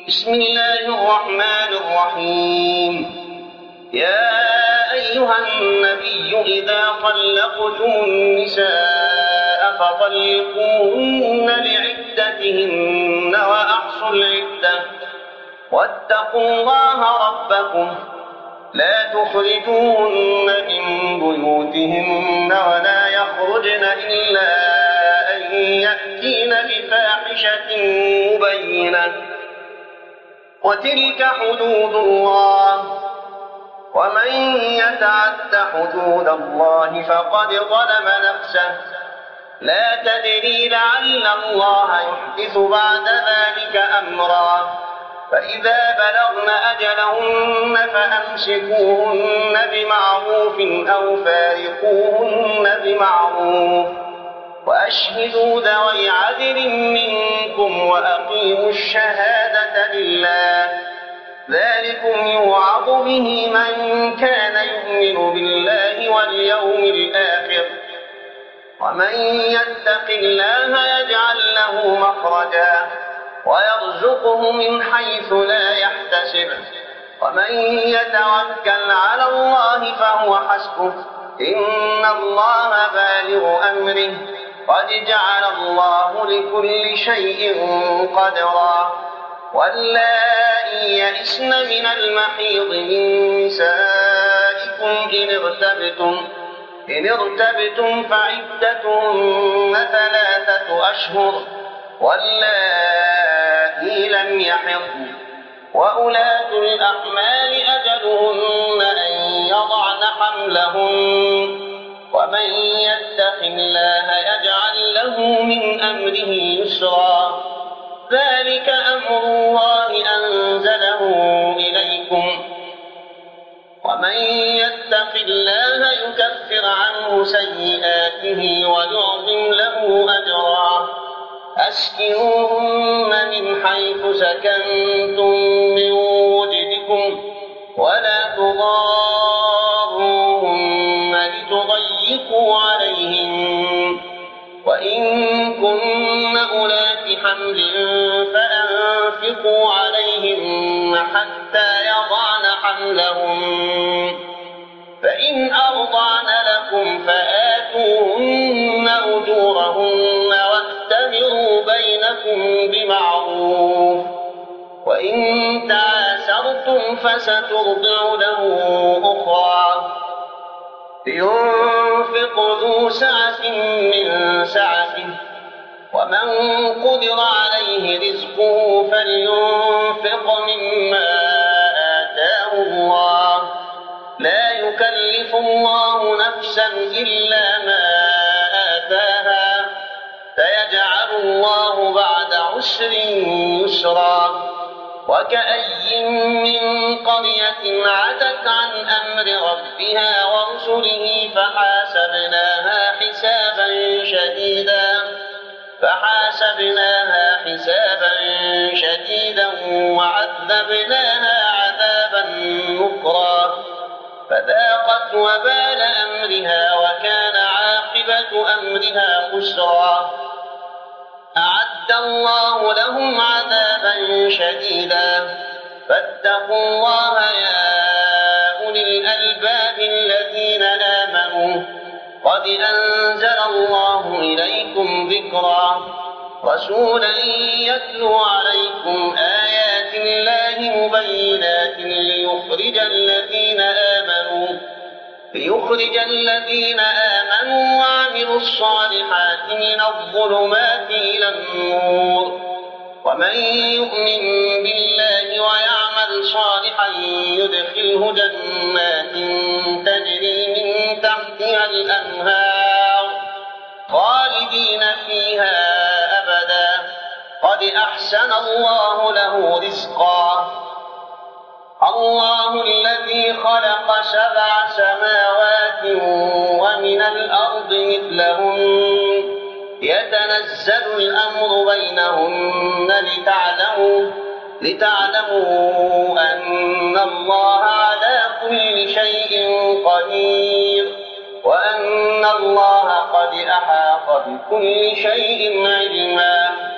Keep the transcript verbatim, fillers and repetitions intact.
بسم الله الرحمن الرحيم. يا أيها النبي إذا طلقتم النساء فطلقوهن لعدتهن وأحصوا العدة واتقوا الله ربكم لا تخرجوهن من بيوتهن ولا يخرجن إلا أن يأتين بفاحشة مبينة وتلك حدود الله ومن يتعد حدود الله فقد ظلم نفسه لا تدري لعل الله يحدث بعد ذلك أمرا فإذا بلغن أجلهن فأمسكوهن بمعروف أو فارقوهن بمعروف وأشهدوا ذوي عدل منكم وأقيموا الشهادة لله ذلكم يوعظ به من كان يؤمن بالله واليوم الآخر ومن يتق الله يجعل له مخرجا ويرزقه من حيث لا يحتسب ومن يتوكل على الله فهو حسبه إن الله بالغ أمره قد جعل الله لكل شيء قدرا واللائي يئسن من المحيض من نسائكم إن ارتبتم إن ارتبتم فعدتهن ثلاثة أشهر واللائي لم يحضن وأولاة الأحمال أجلهن أن يضعن حملهن ومن يتق الله يجعل له من أمره يسرا ذلك أمر الله أنزله إليكم ومن يتق الله يكفر عنه سيئاته ويعظم له أجرا أسكنوهن من حيث سكنتم من وجدكم ولا تضاروهن لتضيقوا عليهن وإن كن أولات حمل فأنفقوا عليهن حتى يضعن حملهن فإن أرضعن لكم فآتوهن أجورهن واأتمروا بينكم بمعروف وإن تعاسرتم فسترضع له أخرى لينفق ذو سعة من سعته ومن قدر عليه رزقه فلينفق مما آتاه الله لا يكلف الله نفسا إلا ما آتاها سيجعل الله بعد عسر يسرا وكأي من قرية عتت عن أمر ربها ورسله فحاسبناها حسابا شديدا فحاسبناها حسابا شديدا وعذبناها عذابا نكرا فذاقت وبال أمرها وكان عاقبة أمرها خسرا أعد الله لهم عذابا شديدا فاتقوا الله يا أولي الألباب الذين آمنوا قد أنزل الله إليكم ذكرا رسولا يتلو عليكم آيات الله مبينات ليخرج الذين آمنوا ليخرج الذين آمنوا وعملوا الصالحات من الظلمات إلى النور ومن يؤمن بالله ويعمل صالحا يدخله جنات تجري من تحتها الأنهار خالدين فيها أبدا قد أحسن الله له رزقا الله الذي خلق سبع سماوات ومن الأرض مثلهن يتنزل الأمر بينهن لتعلموا لتعلموا أن الله على كل شيء قدير وأن الله قد أحاط بكل شيء علما